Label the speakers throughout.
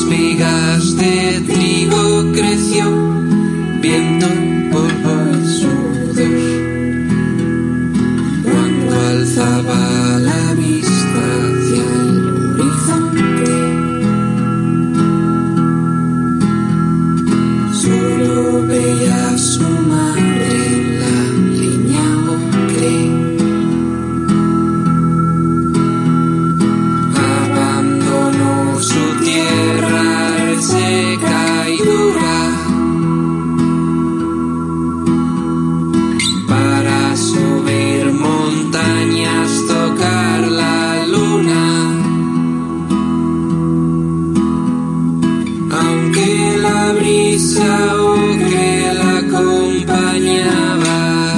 Speaker 1: espigas de trigo creció, viento, polvo, sudor. Cuando alzaba la vista hacia el horizonte, solo veía a su madre en la línea ocre. Abandonó su tierra seca y dura para subir montañas, tocar la luna. Aunque la brisa ocre la acompañaba,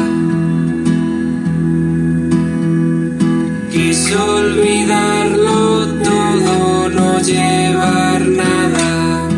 Speaker 1: quiso olvidarlo todo, no llevar nada.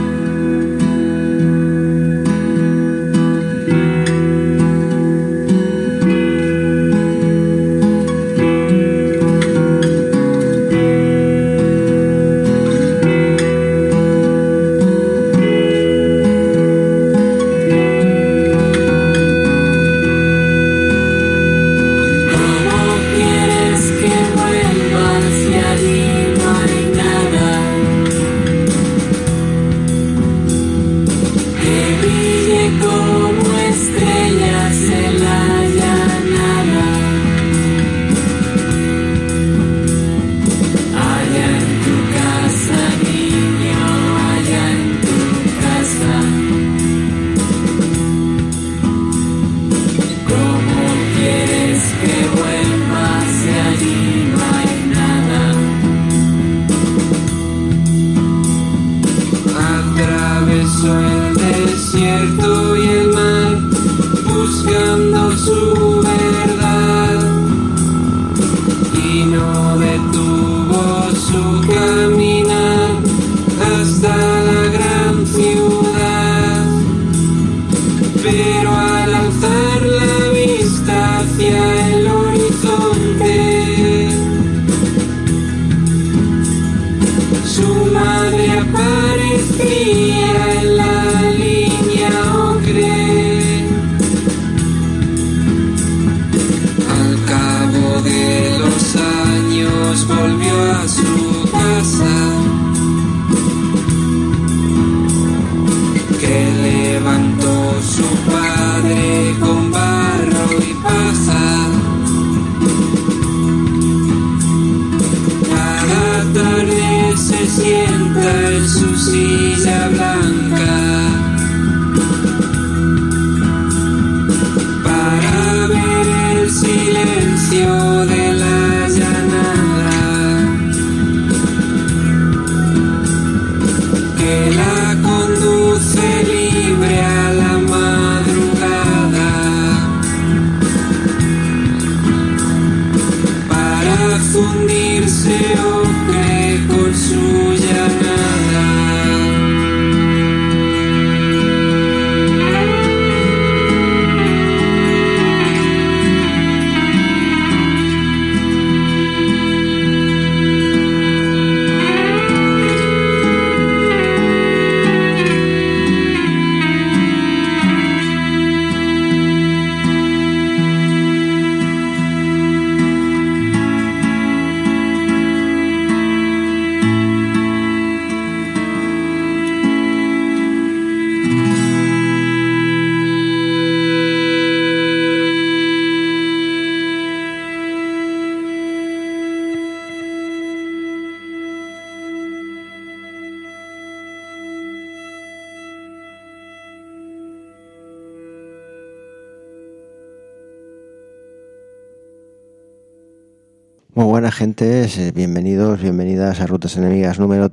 Speaker 2: Muy buenas gentes, bienvenidos, bienvenidas a Rutas Enemigas número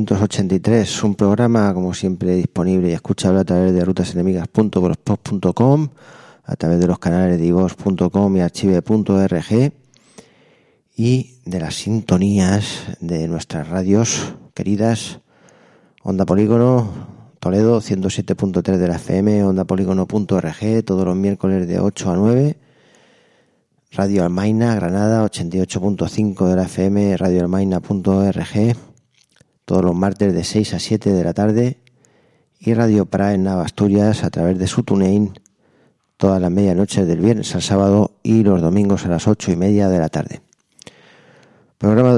Speaker 2: 383, un programa como siempre disponible y escuchable a través de rutasenemigas.blogspot.com, a través de los canales de iVoox.com y archive.org y de las sintonías de nuestras radios queridas, Onda Polígono, Toledo 107.3 de la FM, ondapolígono.org, todos los miércoles de 8 a 9, Radio Almaina, Granada 88.5 de la FM, radioalmaina.org, todos los martes de 6 a 7 de la tarde, y Radio Pra en Navasturias a través de su TuneIn todas las medianoches del viernes al sábado y los domingos a las 8:30 de la tarde. Programa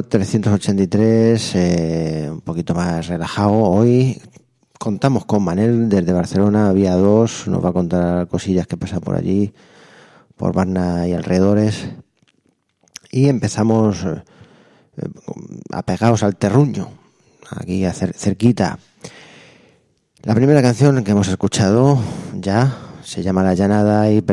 Speaker 2: 383, un poquito más relajado. Hoy contamos con Manel desde Barcelona, vía 2, nos va a contar cosillas que pasan por allí, por Barna y alrededores. Y empezamos apegados al terruño, aquí cerquita. La primera canción que hemos escuchado ya se llama La Llanada y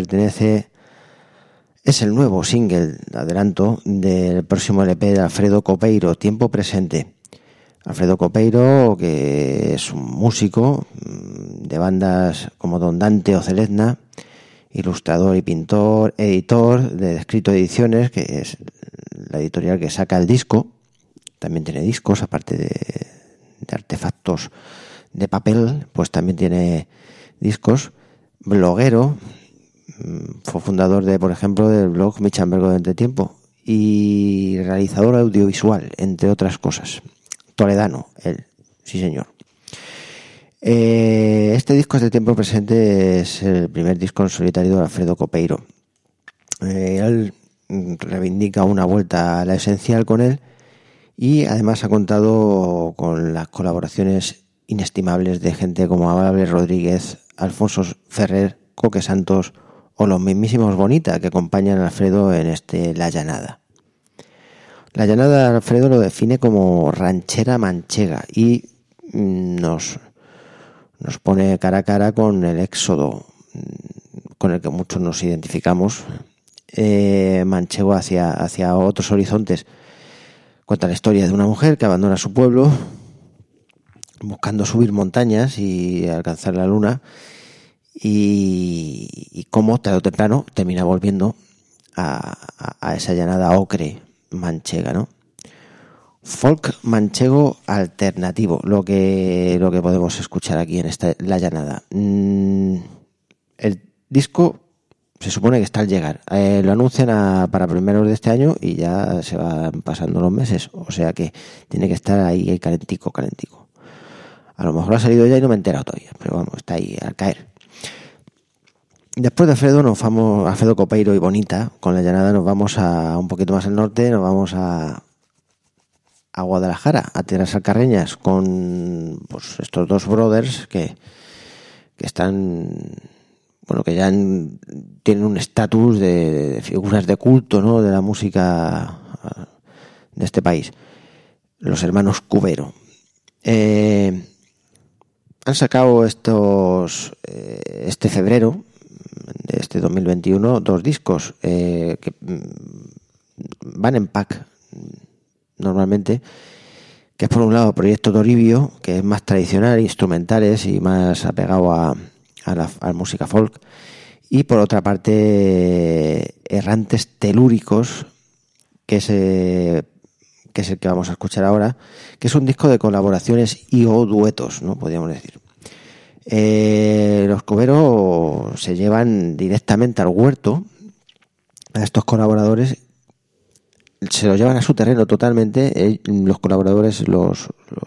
Speaker 2: es el nuevo single, adelanto, del próximo LP de Alfredo Copeiro, Tiempo Presente. Alfredo Copeiro, que es un músico de bandas como Don Dante o Celezna, ilustrador y pintor, editor de Escrito Ediciones, que es la editorial que saca el disco. También tiene discos, aparte de artefactos de papel, pues también tiene discos. Bloguero, fue fundador por ejemplo, del blog Mi Chambergo de Entretiempo, y realizador audiovisual, entre otras cosas. Toledano, él, sí señor. Este disco de Tiempo Presente es el primer disco en solitario de Alfredo Copeiro. Él reivindica una vuelta a la esencial con él, y además ha contado con las colaboraciones inestimables de gente como Abel Rodríguez, Alfonso Ferrer, Coque Santos o los mismísimos Bonita, que acompañan a Alfredo en La Llanada. La Llanada Alfredo lo define como ranchera manchega y nos pone cara a cara con el éxodo con el que muchos nos identificamos, manchego hacia otros horizontes. Cuenta la historia de una mujer que abandona su pueblo buscando subir montañas y alcanzar la luna, y cómo tarde o temprano termina volviendo a esa llanada ocre manchega, ¿no? Folk manchego alternativo, lo que podemos escuchar aquí en La Llanada. El disco se supone que está al llegar. Lo anuncian para primeros de este año y ya se van pasando los meses, o sea que tiene que estar ahí calentico. A lo mejor ha salido ya y no me he enterado todavía, pero vamos, está ahí al caer. Después de Alfredo nos vamos, Alfredo Copeiro y Bonita, con La Llanada nos vamos a un poquito más al norte, nos vamos a Guadalajara, a Tierras Alcarreñas, con pues estos dos brothers que están, bueno, que ya tienen un estatus de figuras de culto, ¿no?, de la música de este país, los hermanos Cubero. Han sacado este febrero de este 2021 dos discos que van en pack normalmente, que es por un lado Proyecto Toribio, que es más tradicional, instrumentales y más apegado a la música folk, y por otra parte Errantes Telúricos, que es el que vamos a escuchar ahora, que es un disco de colaboraciones y o duetos, ¿no?, podríamos decir. Los Cubero se llevan directamente al huerto a estos colaboradores, se los llevan a su terreno totalmente. Los colaboradores los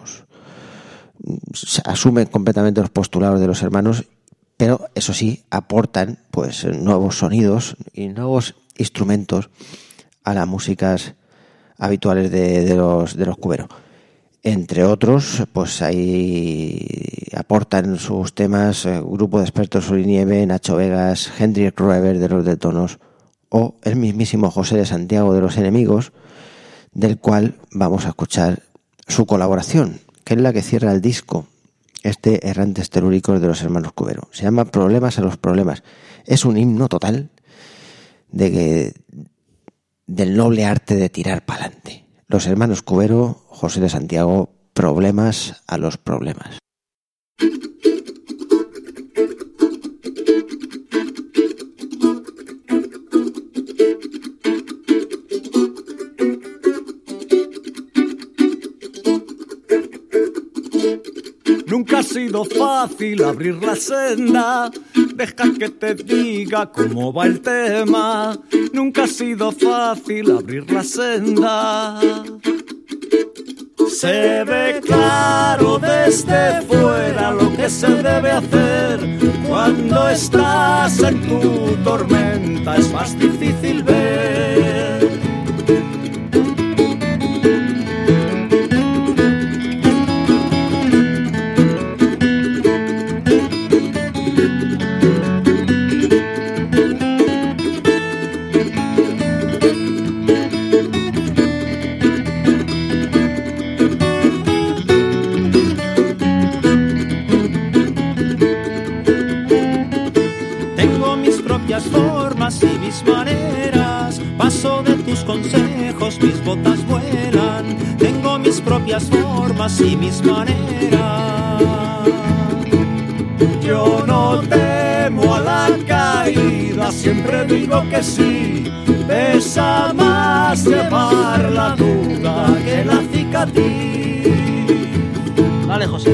Speaker 2: asumen completamente los postulados de los hermanos, pero eso sí, aportan pues nuevos sonidos y nuevos instrumentos a las músicas habituales de los Cubero. Entre otros, pues ahí aportan sus temas Grupo de Expertos Sol y Nieve, Nacho Vegas, Hendrik Rueber de Los Detonos o el mismísimo José de Santiago de Los Enemigos, del cual vamos a escuchar su colaboración, que es la que cierra el disco, Errantes Telúricos de los hermanos Cubero. Se llama Problemas a los Problemas. Es un himno total del noble arte de tirar pa'lante. Los hermanos Cubero, José de Santiago, Problemas a los Problemas.
Speaker 3: Nunca ha sido fácil abrir la senda, deja que te diga cómo va el tema. Nunca ha sido fácil abrir la senda. Se ve claro desde fuera lo que se debe hacer. Cuando estás en tu tormenta es más difícil ver.
Speaker 4: Formas y mis maneras, paso de tus consejos, mis botas vuelan. Tengo mis propias formas y mis maneras.
Speaker 3: Yo no temo a la caída, siempre digo que sí. Pesa más llevar la duda que la cicatriz.
Speaker 4: Vale, José.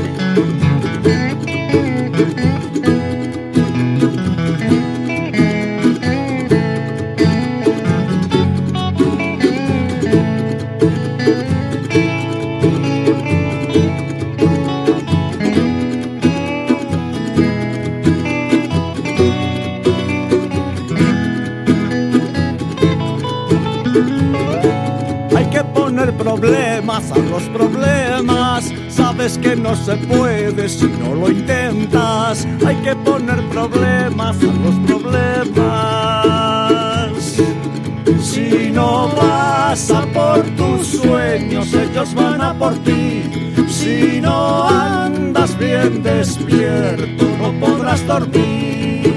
Speaker 3: Problemas a los problemas, sabes que no se puede si no lo intentas. Hay que poner problemas a los problemas. Si no vas a por tus sueños, ellos van a por ti. Si no andas bien despierto, no podrás dormir.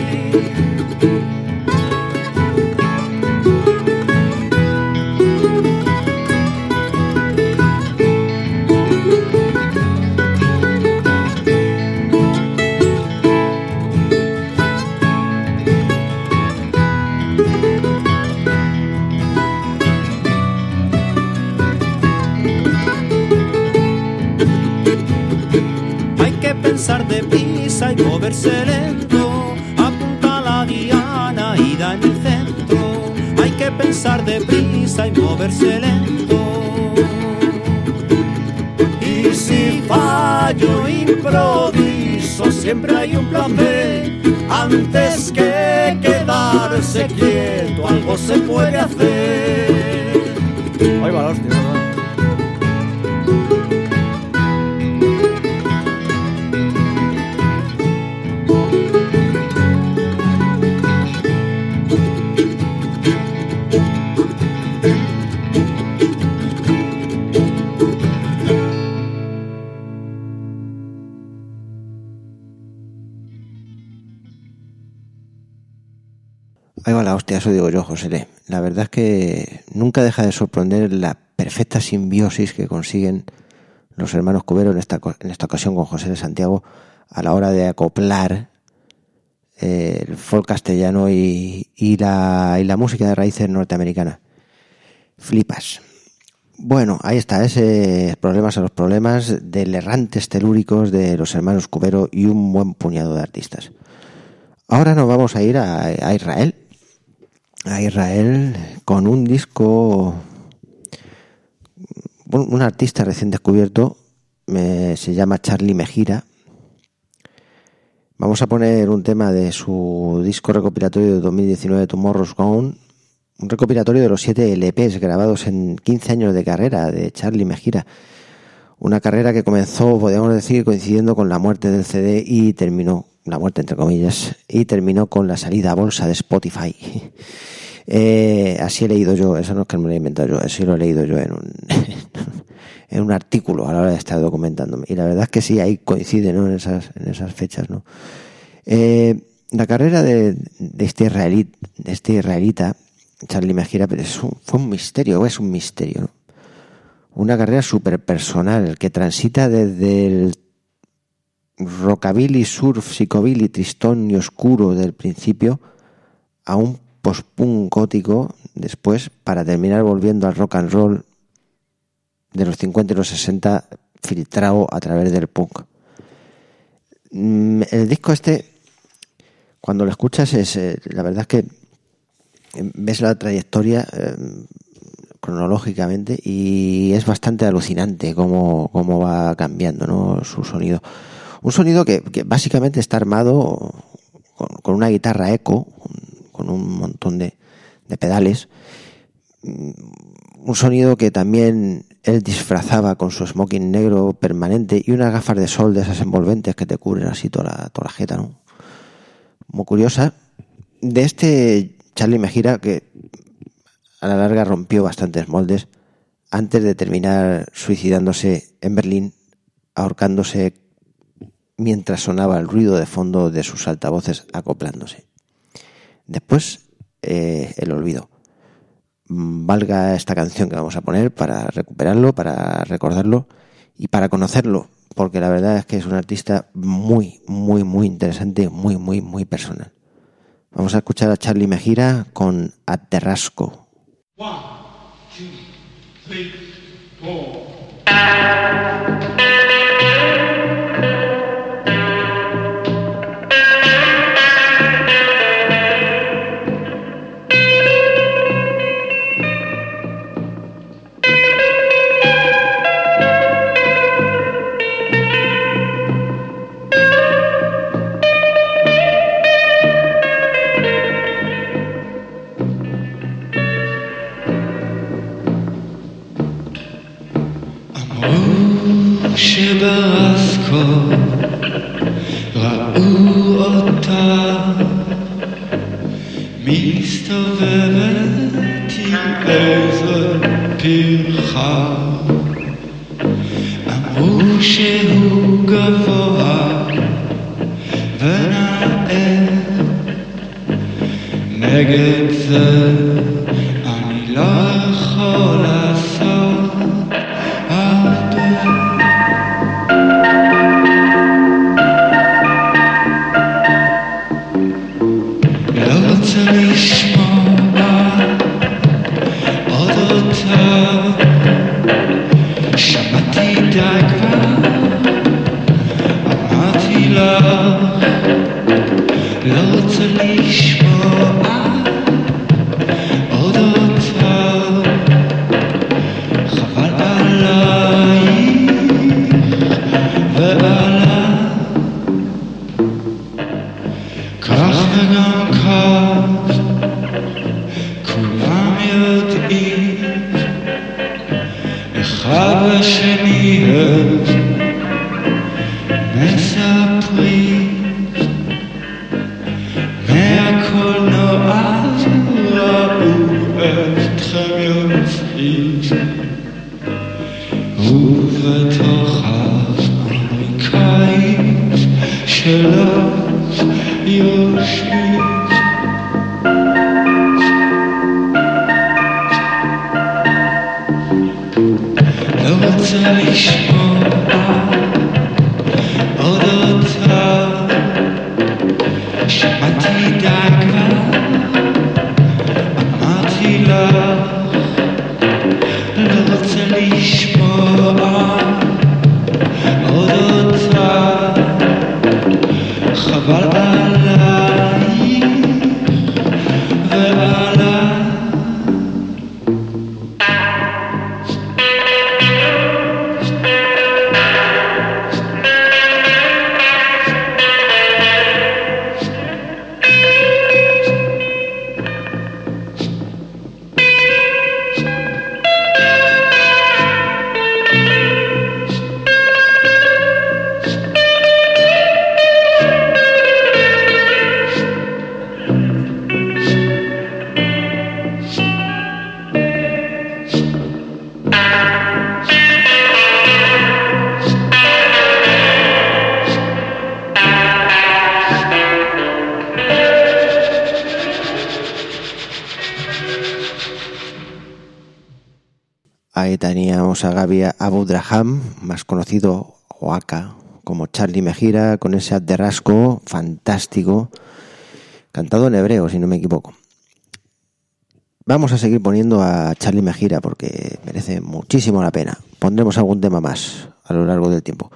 Speaker 4: Pensar deprisa y moverse lento, apunta la diana y da en el centro. Hay que pensar deprisa y moverse lento.
Speaker 3: Y si fallo improviso, siempre hay un plan B. Antes que quedarse quieto, algo se puede hacer. Ahí va la hostia, ¿verdad?
Speaker 2: Ahí va la hostia, eso digo yo, José. La verdad es que nunca deja de sorprender la perfecta simbiosis que consiguen los hermanos Cubero en esta ocasión con José de Santiago a la hora de acoplar el folk castellano y la música de raíces norteamericana. Flipas. Bueno, ahí está, ese problemas a los problemas del errantes telúricos de los hermanos Cubero y un buen puñado de artistas. Ahora nos vamos a ir a Israel. A Israel con un disco, un artista recién descubierto, se llama Charlie Mejira. Vamos a poner un tema de su disco recopilatorio de 2019, Tomorrow's Gone, un recopilatorio de los 7 LPs grabados en 15 años de carrera de Charlie Mejira. Una carrera que comenzó, podríamos decir, coincidiendo con la muerte del CD y terminó, la muerte entre comillas, y terminó con la salida a bolsa de Spotify. Así he leído yo, eso no es que me lo he inventado yo, así lo he leído yo en un artículo a la hora de estar documentándome. Y la verdad es que sí, ahí coincide, ¿no? en esas fechas, ¿no? La carrera de este israelita, Charlie Mejira, fue un misterio, es un misterio, ¿no? Una carrera súper personal que transita desde el rockabilly, surf, psicobilly, tristón y oscuro del principio a un post-punk gótico después, para terminar volviendo al rock and roll de los 50 y los 60 filtrado a través del punk. El disco este, cuando lo escuchas, la verdad es que ves la trayectoria cronológicamente, y es bastante alucinante cómo va cambiando, ¿no?, su sonido. Un sonido que básicamente está armado con una guitarra eco, con un montón de pedales. Un sonido que también él disfrazaba con su smoking negro permanente y unas gafas de sol de esas envolventes que te cubren así toda la jeta, ¿no? Muy curiosa. De este Charlie Mejira, que a la larga rompió bastantes moldes antes de terminar suicidándose en Berlín, ahorcándose mientras sonaba el ruido de fondo de sus altavoces acoplándose. Después, el olvido. Valga esta canción que vamos a poner para recuperarlo, para recordarlo y para conocerlo, porque la verdad es que es un artista muy, muy, muy interesante, muy, muy, muy personal. Vamos a escuchar a Charlie Mejira con Aterrasco.
Speaker 5: 1, 2, 3, 4.
Speaker 1: שברסקו ראו אותה מסתובבת עם איזה פרחה אמרו שהוא גבוה ונאה נגד זה אני לא יכול לעשות הרבה לשמוע עוד אותה שמעתי די כבר אמרתי לך לא רוצה לשמוע עוד אותה חבל עלייך ועליי כך וגם כך כולם יודעים אחד לשני מספרים מהקולנוע ראו אתכם יוצאים ובתוך האמריקאית שלך יושבים לא רוצה לשמוע עוד אותה שמעתי די כבר אמרתי לך לא רוצה לשמוע עוד אותה חבל עלייך ועליי
Speaker 2: Ahí teníamos a Gaby Abudraham, más conocido o Aka como Charlie Mejira, con ese aterrasco fantástico, cantado en hebreo, si no me equivoco. Vamos a seguir poniendo a Charlie Mejira porque merece muchísimo la pena. Pondremos algún tema más a lo largo del tiempo.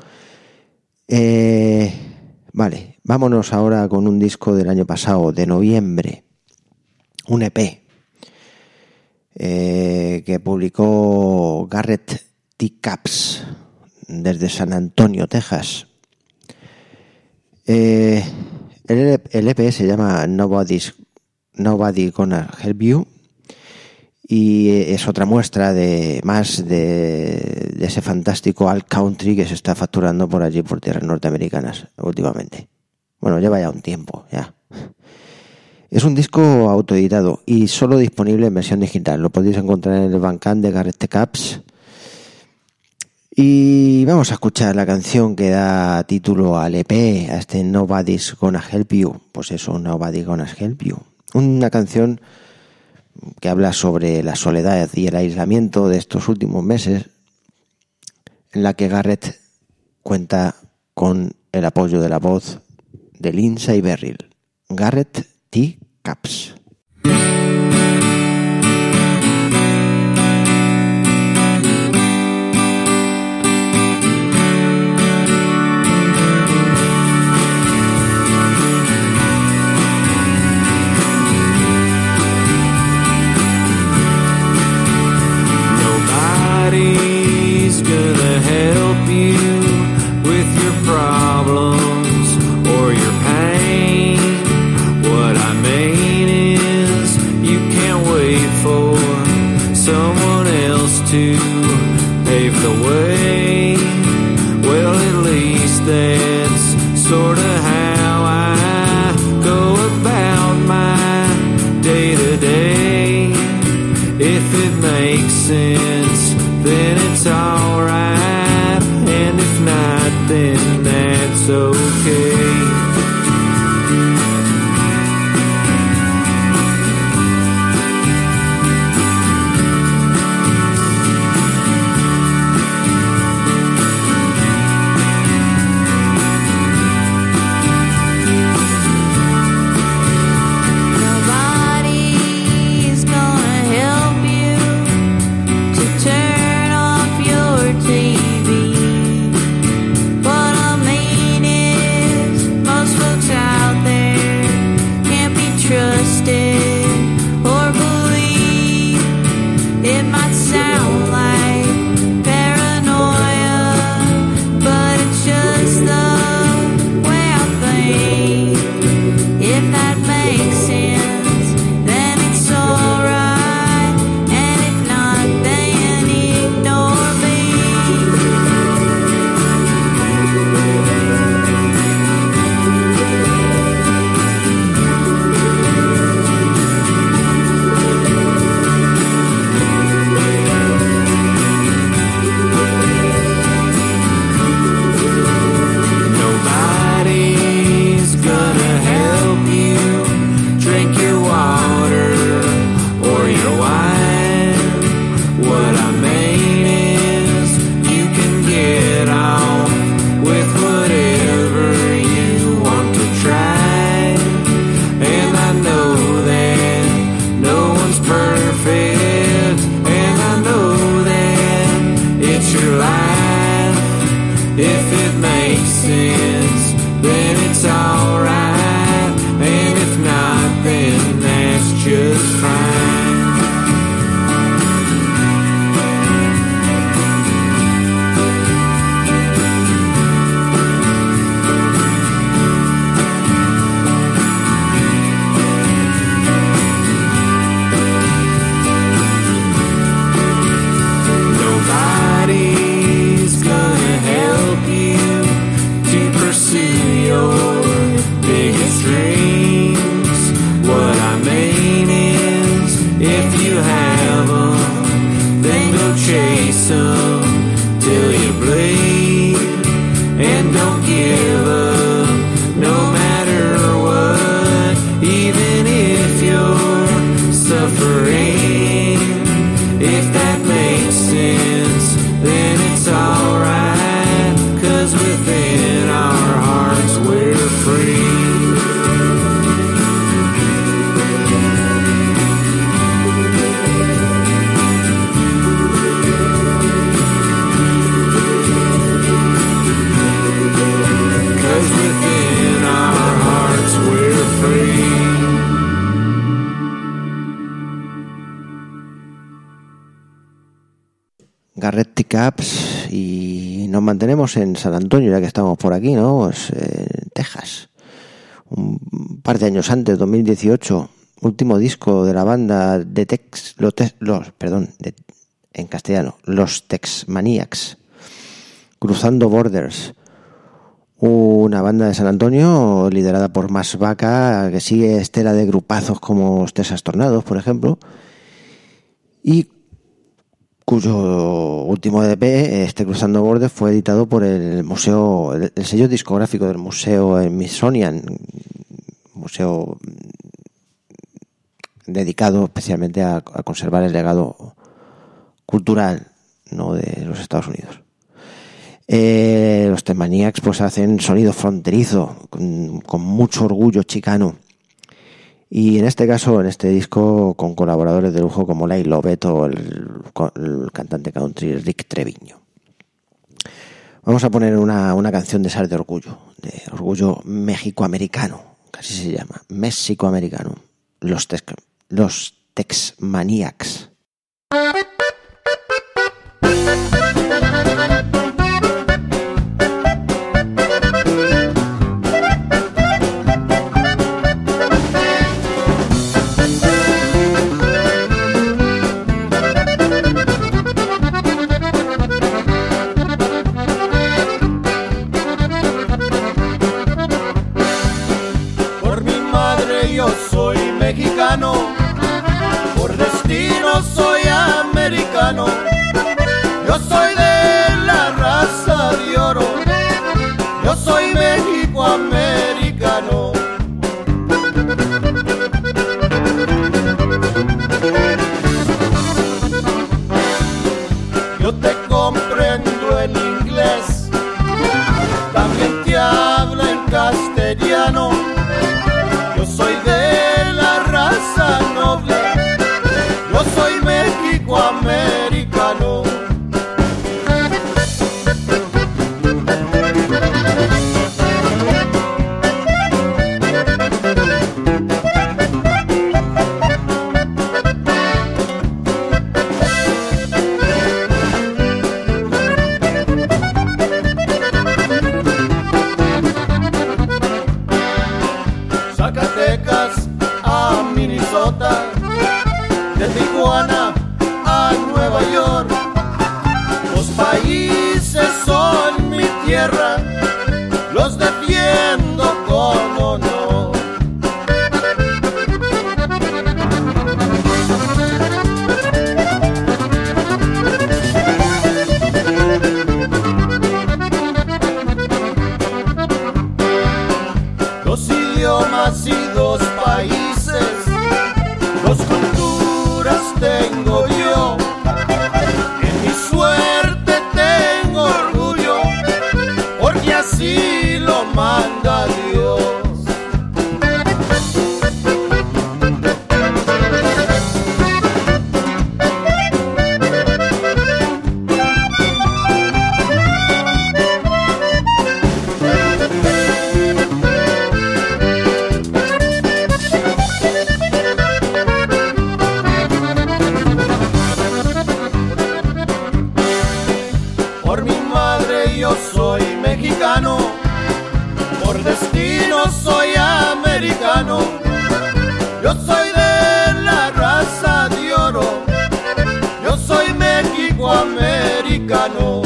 Speaker 2: Vale, vámonos ahora con un disco del año pasado, de noviembre, un EP. que publicó Garrett T. Capps desde San Antonio, Texas. El EP se llama Nobody Gonna Help You y es otra muestra de ese fantástico alt country que se está facturando por allí, por tierras norteamericanas últimamente. Bueno, lleva ya un tiempo, ya. Es un disco autoeditado y solo disponible en versión digital. Lo podéis encontrar en el Bandcamp de Garrett T. Capps. Y vamos a escuchar la canción que da título al EP, a este Nobody's Gonna Help You. Pues eso, Nobody's Gonna Help You. Una canción que habla sobre la soledad y el aislamiento de estos últimos meses, en la que Garrett cuenta con el apoyo de la voz de Lindsey Beryl. Garrett T. Capps.
Speaker 6: Nobody's gonna help you with your problems or your pain. What I mean is you can't wait for someone else to pave the way. Well, at least that's sort of how I go about my day-to-day. If it makes sense, then it's alright, and if not, then that's okay.
Speaker 7: Nobody's gonna help you to turn off your TV. What I mean is, most folks out there can't be trusted or believed. It might sound like paranoia, but it's just the way I think. If that makes sense, then it's alright, and if not, then ignore me. Nobody's gonna help you drink your water or your wine. What I mean is you can get off with whatever you want to try. And I know that no one's perfect, and I know that it's your life. If it makes sense, then it's alright, and if not, then that's just fine. Nobody's gonna help you to pursue your biggest dreams. What I mean is, if you have them, then go chase them till you bleed, and don't give up, no matter what, even if you're suffering. If that makes sense, then it's alright, 'cause within our hearts we're free.
Speaker 2: Plastic Caps, y nos mantenemos en San Antonio, ya que estamos por aquí, ¿no? Pues, Texas. Un par de años antes, 2018, último disco de la banda de en castellano, los Tex Maniacs, Cruzando Borders, una banda de San Antonio liderada por Max Vaca, que sigue estela de grupazos como los Texas Tornados, por ejemplo, y cuyo último EP, Cruzando Borders, fue editado por el museo, el sello discográfico del Museo Smithsonian, museo dedicado especialmente a conservar el legado cultural, ¿no?, de los Estados Unidos. Los Tex Maniacs pues hacen sonido fronterizo, con mucho orgullo chicano, y en este caso, en este disco, con colaboradores de lujo como Lyle Lovett o el cantante country Rick Treviño. Vamos a poner una canción de esas de orgullo mexicoamericano, casi se llama, mexicoamericano, los Tex Maniacs.
Speaker 3: Por destino soy americano, yo soy de la raza de oro, yo soy mexicoamericano. Yo te comprendo en inglés, también te hablo en castellano, yo soy de la raza noble, yo soy mexicoamericano. Zacatecas a Minnesota, de Tijuana a Nueva York, los países son mi tierra, los defiendo con honor. Dos idiomas y dos países, dos culturas tengo yo, en mi suerte tengo orgullo, porque así lo manda Dios. Por mi madre yo soy mexicano, por destino soy americano, yo soy de la raza de oro, yo soy mexicoamericano.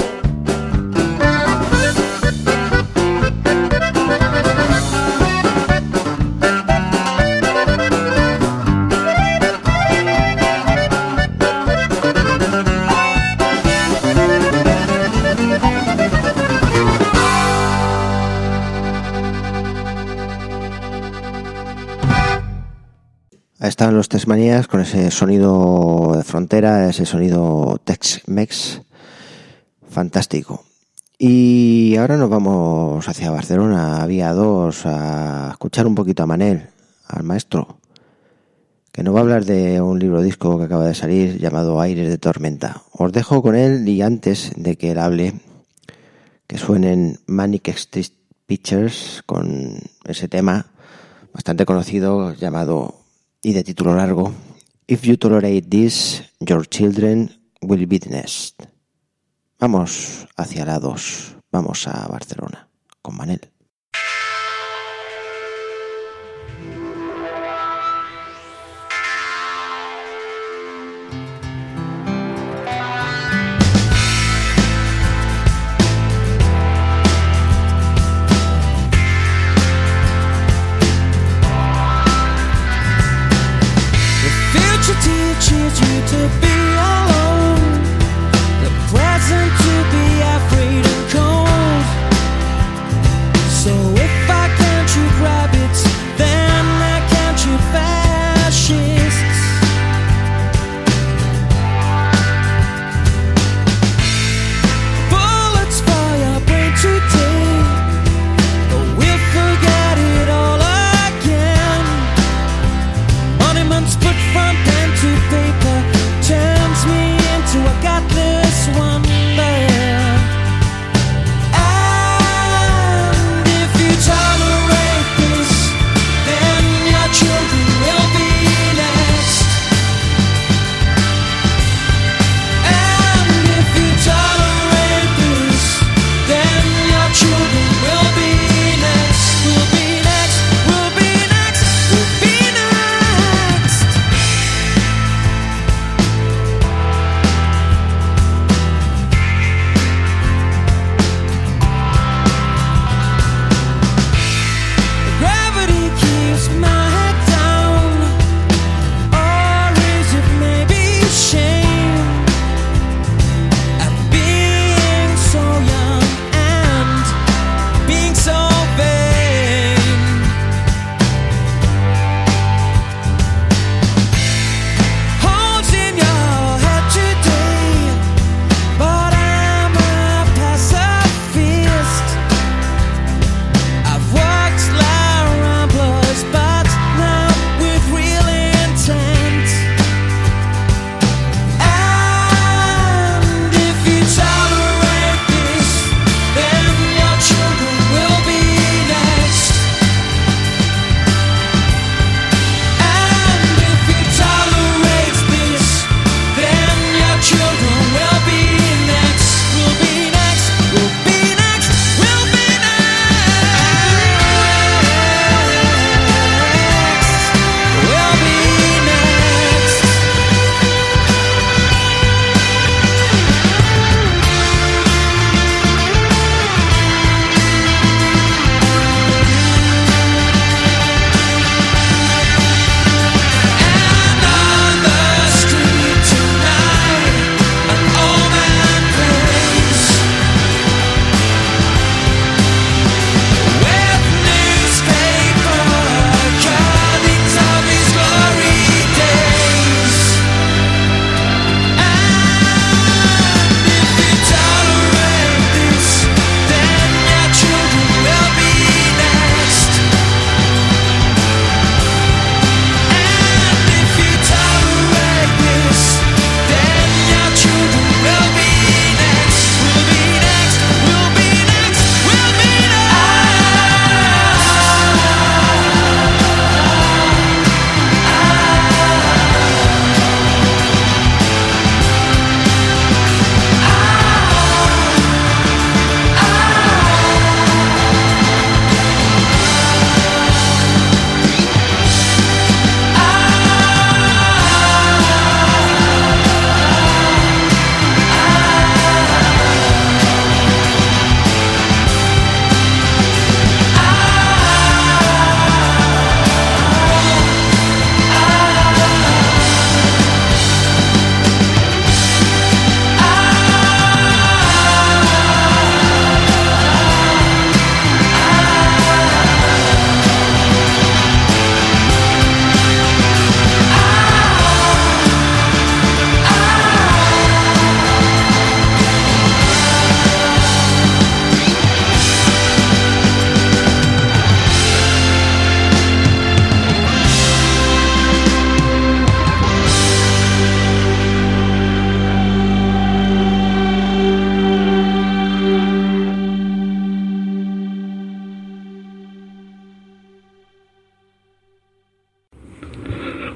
Speaker 2: Ahí están los Tex Maniacs con ese sonido de frontera, ese sonido Tex-Mex fantástico. Y ahora nos vamos hacia Barcelona, vía 2, a escuchar un poquito a Manel, al maestro, que nos va a hablar de un libro disco que acaba de salir llamado Aires de Tormenta. Os dejo con él, y antes de que él hable, que suenen Manic Street Pictures con ese tema bastante conocido llamado, y de título largo, If You Tolerate This, Your Children Will Be the Next. Vamos hacia la 2, vamos a Barcelona con Manel.
Speaker 7: Teaches you to be alone, the present to be afraid and cold.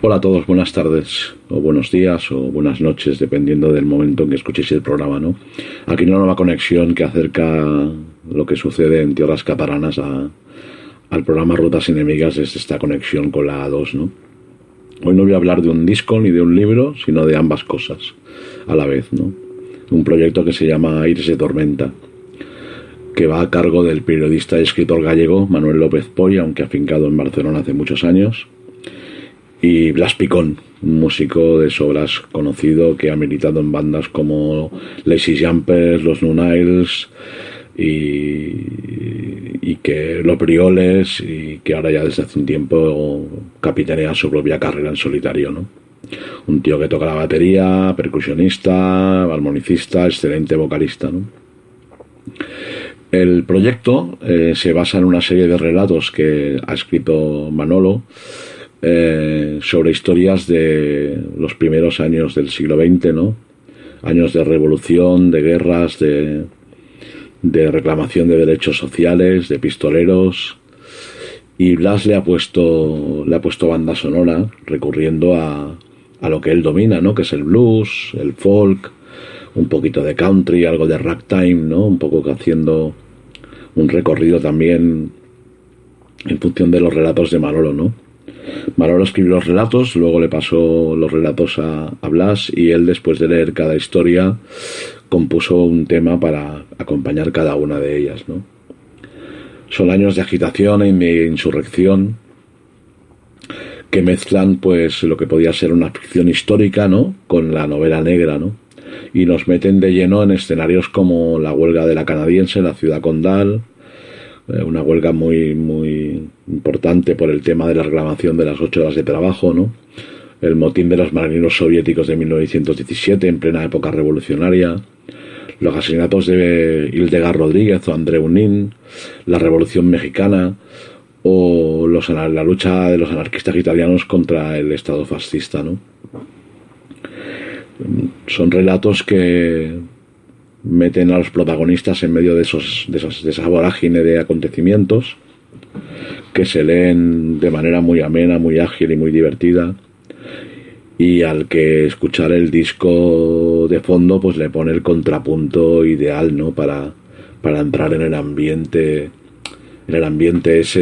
Speaker 8: Hola a todos, buenas tardes, o buenos días, o buenas noches, dependiendo del momento en que escuchéis el programa, ¿no? Aquí una nueva conexión que acerca lo que sucede en tierras catalanas al programa Rutas Enemigas desde esta conexión con la A2, ¿no? Hoy no voy a hablar de un disco ni de un libro, sino de ambas cosas a la vez, ¿no? Un proyecto que se llama Aires de Tormenta, que va a cargo del periodista y escritor gallego Manuel López Poy, aunque afincado en Barcelona hace muchos años, y Blas Picón, un músico de sobras conocido que ha militado en bandas como Lazy Jumpers, Los Nunails y que Los Brioles, y que ahora ya desde hace un tiempo capitanea su propia carrera en solitario, ¿no? Un tío que toca la batería, percusionista, armonicista, excelente vocalista, ¿no? El proyecto se basa en una serie de relatos que ha escrito Manolo sobre historias de los primeros años del siglo XX, ¿no? Años de revolución, de guerras, de reclamación de derechos sociales, de pistoleros. Y Blas le ha puesto banda sonora recurriendo a lo que él domina, ¿no? Que es el blues, el folk, un poquito de country, algo de ragtime, ¿no? Un poco haciendo un recorrido también en función de los relatos de Manolo, ¿no? Manolo escribió los relatos, luego le pasó los relatos a Blas, y él, después de leer cada historia, compuso un tema para acompañar cada una de ellas, ¿no? Son años de agitación y de insurrección que mezclan pues lo que podía ser una ficción histórica, ¿no?, con la novela negra, ¿no? Y nos meten de lleno en escenarios como la huelga de la canadiense en la ciudad condal, una huelga muy muy importante por el tema de la reclamación de las 8 horas de trabajo, ¿no? El motín de los marineros soviéticos de 1917 en plena época revolucionaria, los asesinatos de Hildegard Rodríguez o Andreu Nin, la Revolución Mexicana o la lucha de los anarquistas italianos contra el Estado fascista, ¿no? Son relatos que meten a los protagonistas en medio de esa vorágine de acontecimientos que se leen de manera muy amena, muy ágil y muy divertida, y al que escuchar el disco de fondo pues le pone el contrapunto ideal, ¿no?, para entrar en el ambiente ese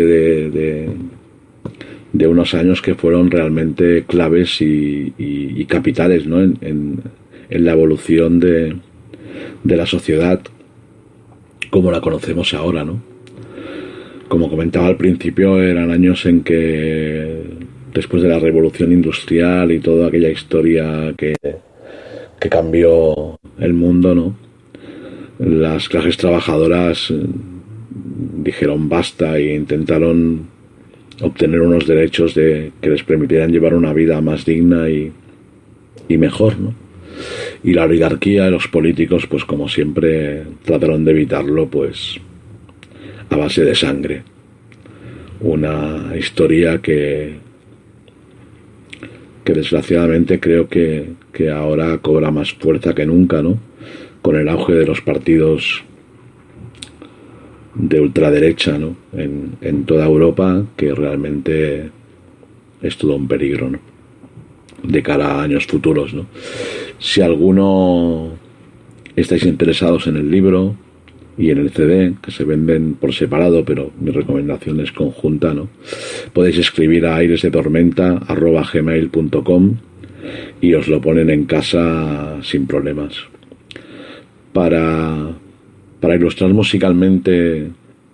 Speaker 8: de unos años que fueron realmente claves y capitales, ¿no?, en la evolución de la sociedad como la conocemos ahora, ¿no? Como comentaba al principio, eran años en que, después de la revolución industrial y toda aquella historia que cambió el mundo, ¿no?, las clases trabajadoras dijeron basta e intentaron obtener unos derechos que les permitieran llevar una vida más digna y mejor, ¿no? Y la oligarquía y los políticos, pues como siempre, trataron de evitarlo, pues a base de sangre. Una historia que desgraciadamente creo que ahora cobra más fuerza que nunca, ¿no?, con el auge de los partidos de ultraderecha, ¿no?, en toda Europa, que realmente es todo un peligro, ¿no?, de cara a años futuros, ¿no? Si alguno estáis interesados en el libro y en el CD, que se venden por separado, pero mi recomendación es conjunta, ¿no?, podéis escribir a airesdetormenta@gmail.com y os lo ponen en casa sin problemas. Para ilustrar musicalmente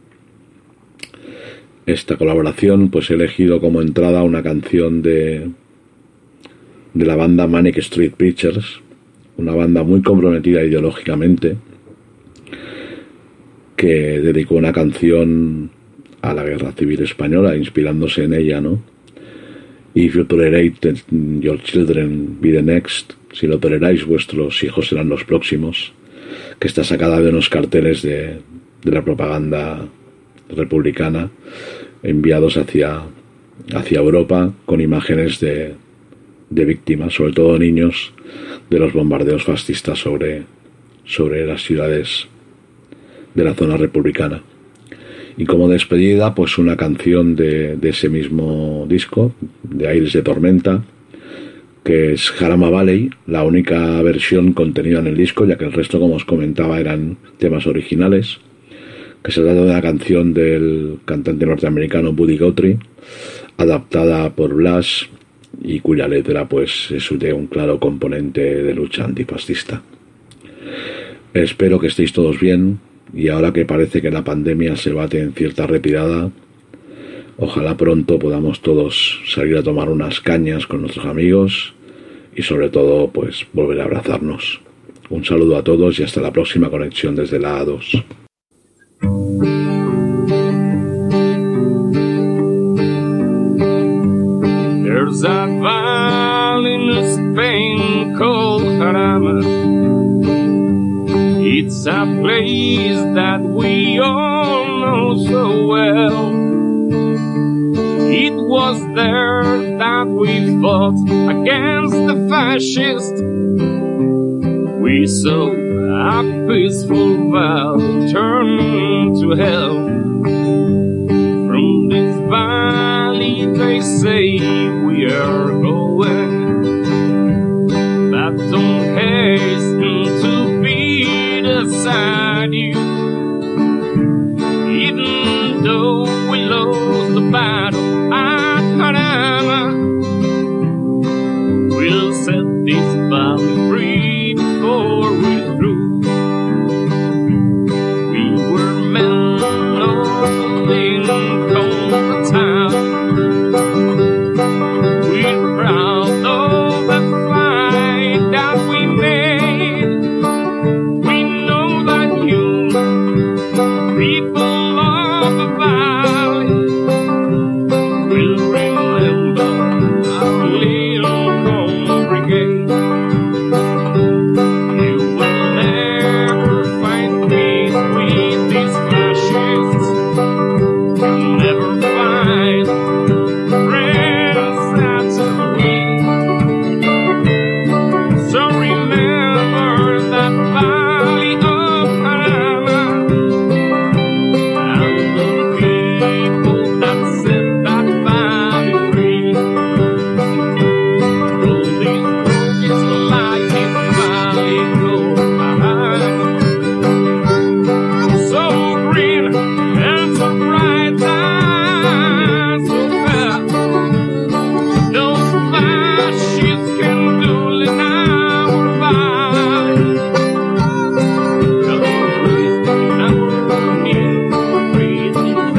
Speaker 8: esta colaboración, pues he elegido como entrada una canción de la banda Manic Street Preachers, una banda muy comprometida ideológicamente, que dedicó una canción a la Guerra Civil Española, inspirándose en ella, ¿no? If you tolerate your children, be the next. Si lo toleráis, vuestros hijos serán los próximos. Que está sacada de unos carteles de la propaganda republicana enviados hacia Europa, con imágenes de víctimas, sobre todo niños, de los bombardeos fascistas sobre las ciudades de la zona republicana. Y como despedida, pues una canción de ese mismo disco, de Aires de Tormenta, que es Jarama Valley, la única versión contenida en el disco, ya que el resto, como os comentaba, eran temas originales, que se trata de una canción del cantante norteamericano Buddy Guthrie, adaptada por Blas, y cuya letra pues es de un claro componente de lucha antifascista. Espero que estéis todos bien, y ahora que parece que la pandemia se bate en cierta retirada, ojalá pronto podamos todos salir a tomar unas cañas con nuestros amigos y sobre todo pues volver a abrazarnos. Un saludo a todos y hasta la próxima conexión desde la A2.
Speaker 6: There's a valley in Spain called Jarama. It's a place that we all know so well. It was there that we fought against the fascists. We saw a peaceful valley turn to hell. From this valley they say we are going, but don't hasten to be beside you. Even though we lost the battle at Jarama, we'll set this valley free before we're through. We were men of Lincoln town. We're proud of the fight that we made. We know that you, people of the valley, will remember our Lincoln Brigade. You will never find peace with these fascists. You'll never find friends at we. So remember that valley of Jarama and the people that set that valley free. All these broken lights in valley go behind. So green and so bright and so fair. Those fascists can do in our valley. No reason our new freedom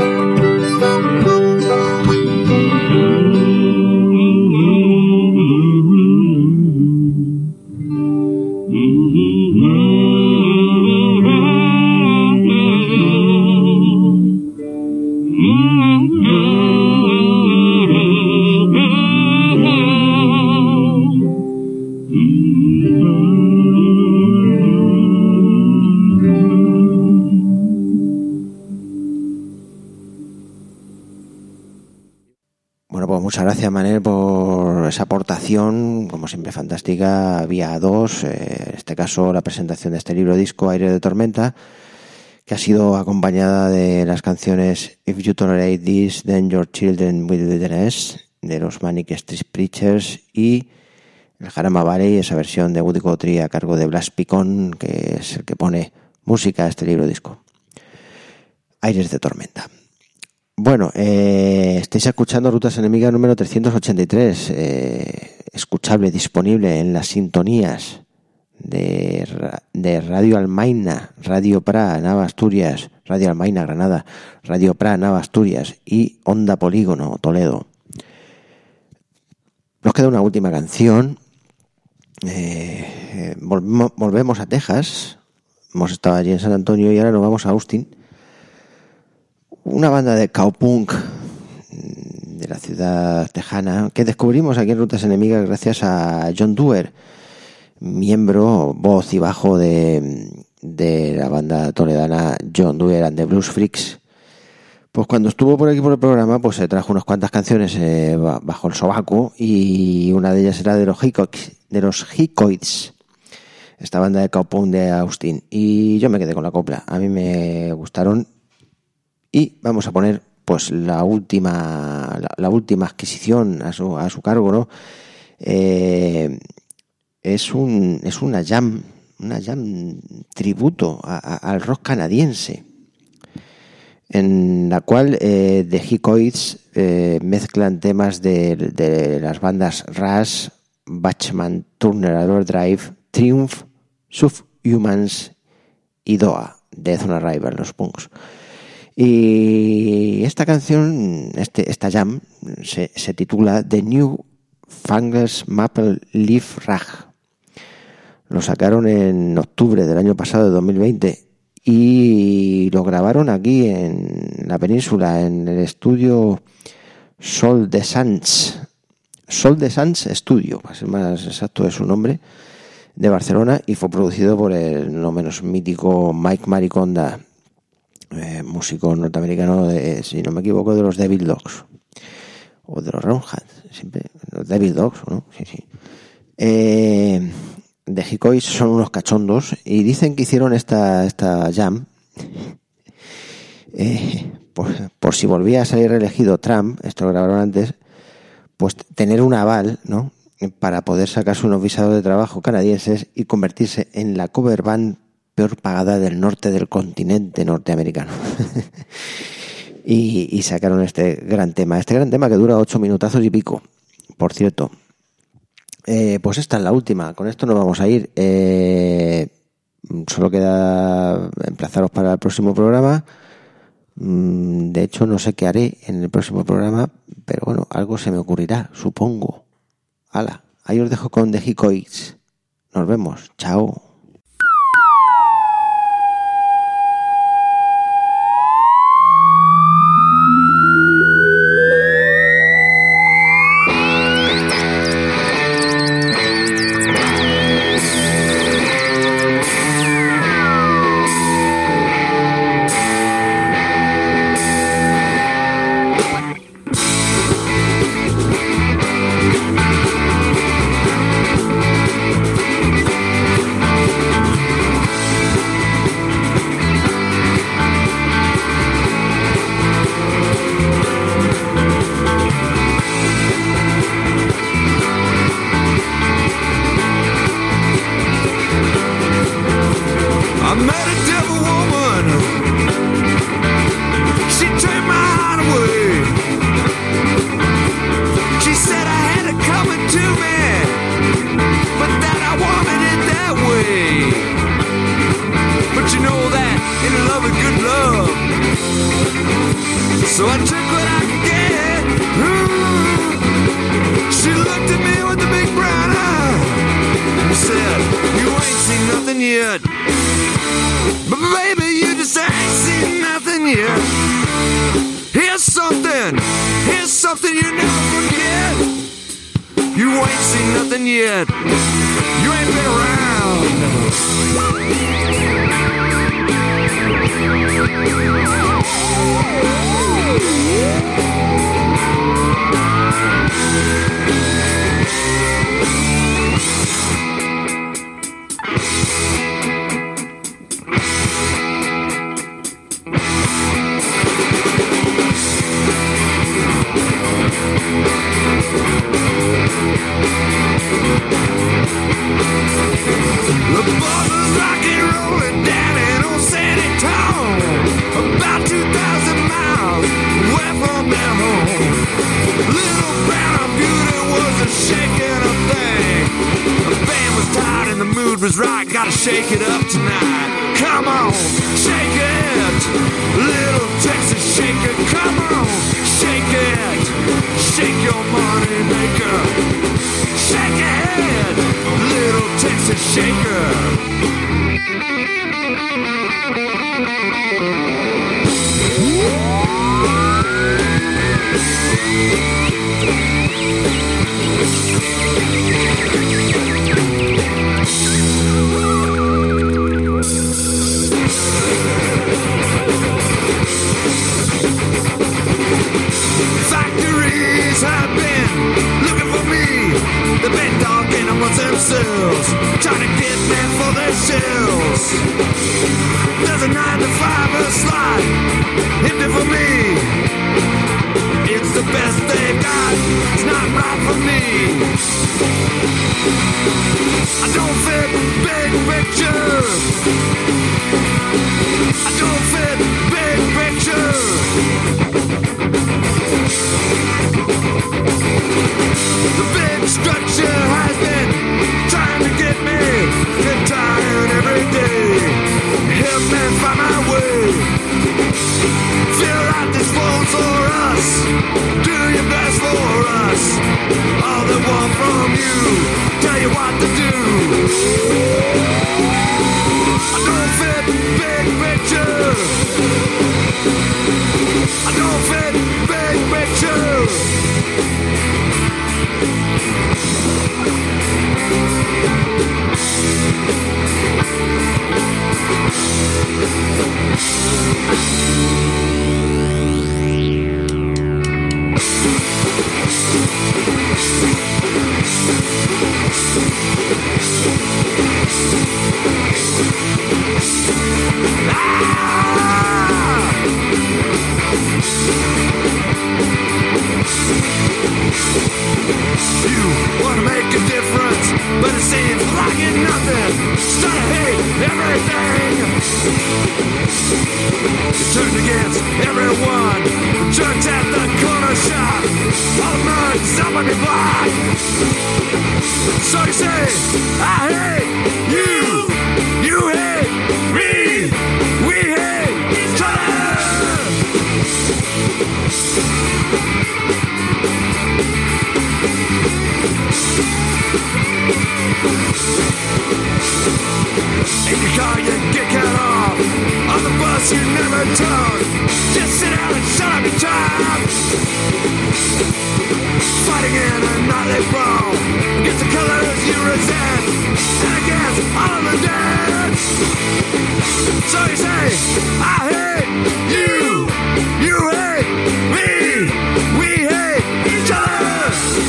Speaker 2: Bueno, pues muchas gracias, Manel, por esa aportación, como siempre fantástica, vía A2, en este caso la presentación de este libro disco Aires de Tormenta, que ha sido acompañada de las canciones If You Tolerate This, Then Your Children Will Be the Rest, de los Manic Street Preachers, y el Jarama Valley, esa versión de Buddy Guthrie a cargo de Blas Picón, que es el que pone música a este libro disco. Aires de Tormenta. Bueno, estáis escuchando Rutas Enemigas número 383, escuchable, disponible en las sintonías de Radio Almaina, Radio Pra, Nava Asturias, Radio Almaina, Granada, Radio Pra, Nava Asturias y Onda Polígono, Toledo. Nos queda una última canción. Volvemos a Texas. Hemos estado allí en San Antonio y ahora nos vamos a Austin. Una banda de cowpunk de la ciudad tejana que descubrimos aquí en Rutas Enemigas gracias a John Dewar, miembro, voz y bajo de la banda toledana John Dewar and the Blues Freaks. Pues cuando estuvo por aquí por el programa, pues se trajo unas cuantas canciones bajo el sobaco, y una de ellas era de los Hickoids, esta banda de cowpunk de Austin, y yo me quedé con la copla. A mí me gustaron. Y vamos a poner pues la última adquisición a su cargo, ¿no? Es una jam tributo al rock canadiense, en la cual The Hickories mezclan temas de las bandas Rush, Bachman Turner Overdrive, Triumph, Subhumans y Doha, Death on Arrival, los punks. Y esta canción, esta jam, se titula The New Fangled Maple Leaf Rag. Lo sacaron en octubre del año pasado, de 2020, y lo grabaron aquí en la península, en el estudio Sol de Sants Studio, para ser más exacto es su nombre, de Barcelona, y fue producido por el no menos mítico Mike Mariconda, músico norteamericano, si no me equivoco, de los Devil Dogs o de los Roundheads, siempre los Devil Dogs, ¿no? Sí. The Hickories son unos cachondos y dicen que hicieron esta jam por si volvía a salir reelegido Trump, esto lo grabaron antes, pues tener un aval, ¿no?, para poder sacarse unos visados de trabajo canadienses y convertirse en la cover band peor pagada del norte del continente norteamericano. y sacaron este gran tema que dura 8 minutazos y pico, por cierto. Pues esta es la última, con esto nos vamos a ir. Solo queda emplazaros para el próximo programa. De hecho, no sé qué haré en el próximo programa, pero bueno, algo se me ocurrirá, supongo. Hala, ahí os dejo con The Hickories. Nos vemos, chao.
Speaker 9: So I took what I could get. She looked at me with a big brown eye and said, you ain't seen nothing yet. But baby, you just ain't seen nothing yet. Here's something you never forget. You ain't seen nothing yet. You ain't been around. The buzzers rockin' rollin' down in old San Antonio, about 2,000 miles away from their home. Little brown beauty wasn't shaking a thing. The band was tired and the mood was right. Gotta shake it up tonight. Come on, shake it, little Texas shaker. Come on, shake it, shake your money maker. Shake your head, little Texas shaker. Factories have been looking for me. They've been dogging amongst themselves, trying to get men for their shells. There's a 9-to-5 slot empty for me. It's the best they've got, it's not right for me. I don't fit big picture. I don't fit big picture. The big structure has been trying to get me. Get tired every day. Help me find my way. Feel like this one's for us. Do your best for us. All they want from you, tell you what to do. I don't fit big picture. I don't fit big picture. You wanna make a difference, but it seems like it's nothing. Start to hate everything. You turn against everyone. The church at the corner shop. All the mud, somebody blind. So you say, I hate you. You hate me. We hate each other. In your car you get cut off. On the bus you never talk. Just sit down and shut up your time. Fighting in a nightly brawl against the colors you resent and against all of the dead. So you say, I hate you. You hate me. We hate each other.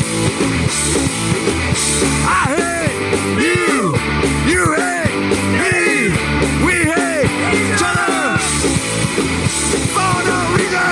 Speaker 9: I hate you. You hate me. We hate each other. For no reason.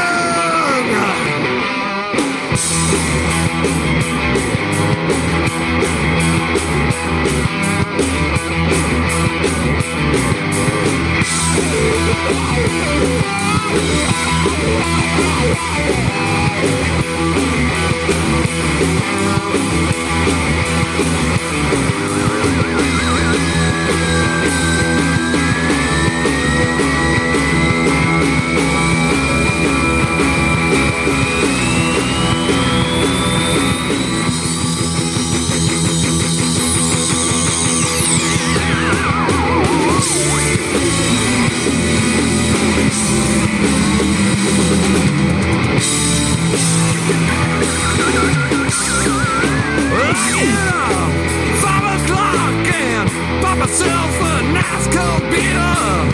Speaker 9: Myself a nice cold beer.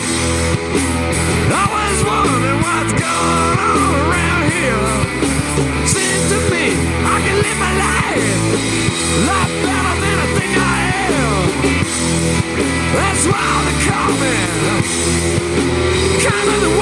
Speaker 9: Always wondering what's going on around here. Seems to me I can live my life a lot better than I think I am. That's why they call me kind of the